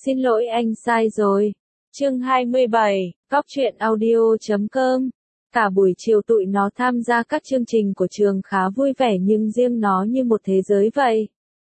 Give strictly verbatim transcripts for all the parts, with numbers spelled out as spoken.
Xin lỗi anh sai rồi. Chương hai mươi bảy, Cóc truyện audio chấm com. Cả buổi chiều tụi nó tham gia các chương trình của trường khá vui vẻ nhưng riêng nó như một thế giới vậy.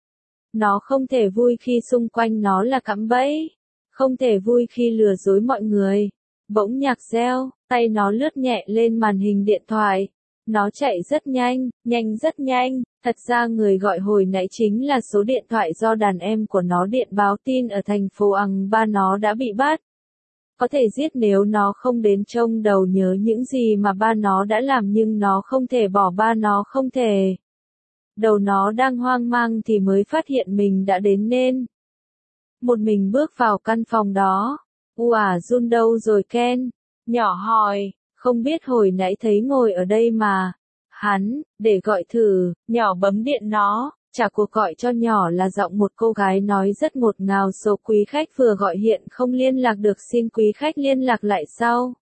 Nó không thể vui khi xung quanh nó là cạm bẫy. Không thể vui khi lừa dối mọi người. Bỗng nhạc reo, tay nó lướt nhẹ lên màn hình điện thoại. Nó chạy rất nhanh, nhanh rất nhanh. Thật ra người gọi hồi nãy chính là số điện thoại do đàn em của nó điện báo tin ở thành phố Ằng Ba nó đã bị bắt. Có thể giết nếu nó không đến trông đầu nhớ những gì mà ba nó đã làm nhưng nó không thể bỏ ba nó không thể. Đầu nó đang hoang mang thì mới phát hiện mình đã đến nên. Một mình bước vào căn phòng đó. Ủa Jun đâu rồi Ken? Nhỏ hỏi, không biết hồi nãy thấy ngồi ở đây mà. Hắn, để gọi thử, nhỏ bấm điện nó, trả cuộc gọi cho nhỏ là giọng một cô gái nói rất ngọt ngào số quý khách vừa gọi hiện không liên lạc được xin quý khách liên lạc lại sau.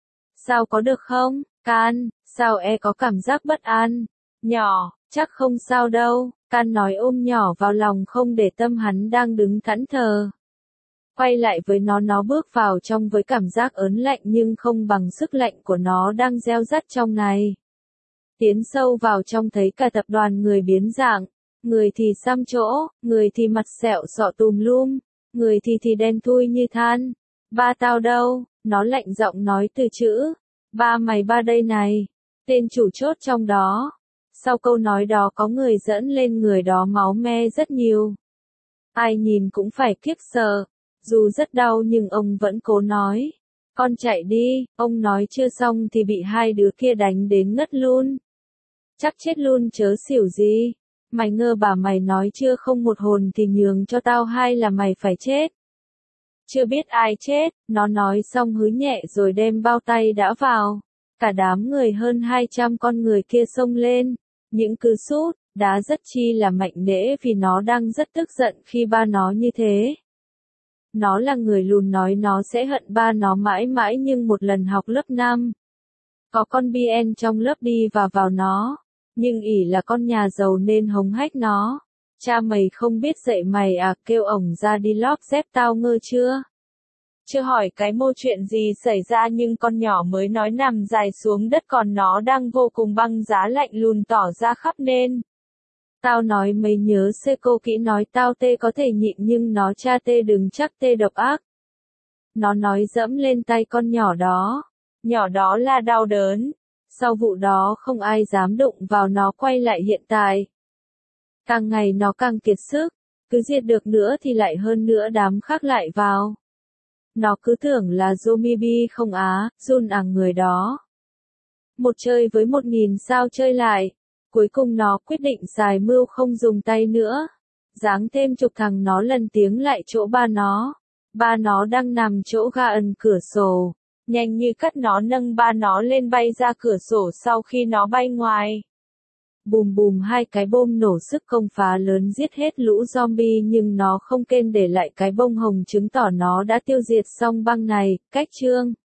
Sao có được không, Can, sao e có cảm giác bất an? Nhỏ, chắc không sao đâu, Can nói ôm nhỏ vào lòng không để tâm hắn đang đứng thẫn thờ. Quay lại với nó nó bước vào trong với cảm giác ớn lạnh nhưng không bằng sức lạnh của nó đang gieo rắt trong này. Tiến sâu vào trong thấy cả tập đoàn người biến dạng, người thì xăm chỗ, người thì mặt sẹo sọ tùm lum, người thì thì đen thui như than. Ba tao đâu, nó lạnh giọng nói từ chữ, ba mày ba đây này, tên chủ chốt trong đó. Sau câu nói đó có người dẫn lên người đó máu me rất nhiều. Ai nhìn cũng phải khiếp sợ, dù rất đau nhưng ông vẫn cố nói. Con chạy đi, ông nói chưa xong thì bị hai đứa kia đánh đến ngất luôn. Chắc chết luôn chớ xỉu gì. Mày ngơ bà mày nói chưa không một hồn thì nhường cho tao hay là mày phải chết. Chưa biết ai chết, nó nói xong hứ nhẹ rồi đem bao tay đã vào. Cả đám người hơn hai trăm con người kia xông lên. Những cứ sút, đá rất chi là mạnh mẽ vì nó đang rất tức giận khi ba nó như thế. Nó là người lùn nói nó sẽ hận ba nó mãi mãi nhưng một lần học lớp năm. Có con bê en trong lớp đi và vào nó. Nhưng ỷ là con nhà giàu nên hống hách nó. Cha mày không biết dạy mày à, kêu ổng ra đi lót dép tao ngơ chưa? Chưa hỏi cái mô chuyện gì xảy ra nhưng con nhỏ mới nói nằm dài xuống đất còn nó đang vô cùng băng giá lạnh lùn tỏ ra khắp nên. Tao nói mấy nhớ xê cô kỹ nói tao tê có thể nhịn nhưng nó cha tê đừng chắc tê độc ác. Nó nói dẫm lên tay con nhỏ đó. Nhỏ đó là đau đớn. Sau vụ đó không ai dám đụng vào nó quay lại hiện tại. Càng ngày nó càng kiệt sức. Cứ diệt được nữa thì lại hơn nữa đám khác lại vào. Nó cứ tưởng là Zombie không á, Jun à người đó. Một chơi với một nghìn sao chơi lại. Cuối cùng nó quyết định xài mưu không dùng tay nữa. Giáng thêm chục thằng nó lần tiếng lại chỗ ba nó. Ba nó đang nằm chỗ ga ẩn cửa sổ. Nhanh như cắt nó nâng ba nó lên bay ra cửa sổ sau khi nó bay ngoài. Bùm bùm hai cái bom nổ sức công phá lớn giết hết lũ zombie nhưng nó không quên để lại cái bông hồng chứng tỏ nó đã tiêu diệt xong băng này. Cách chương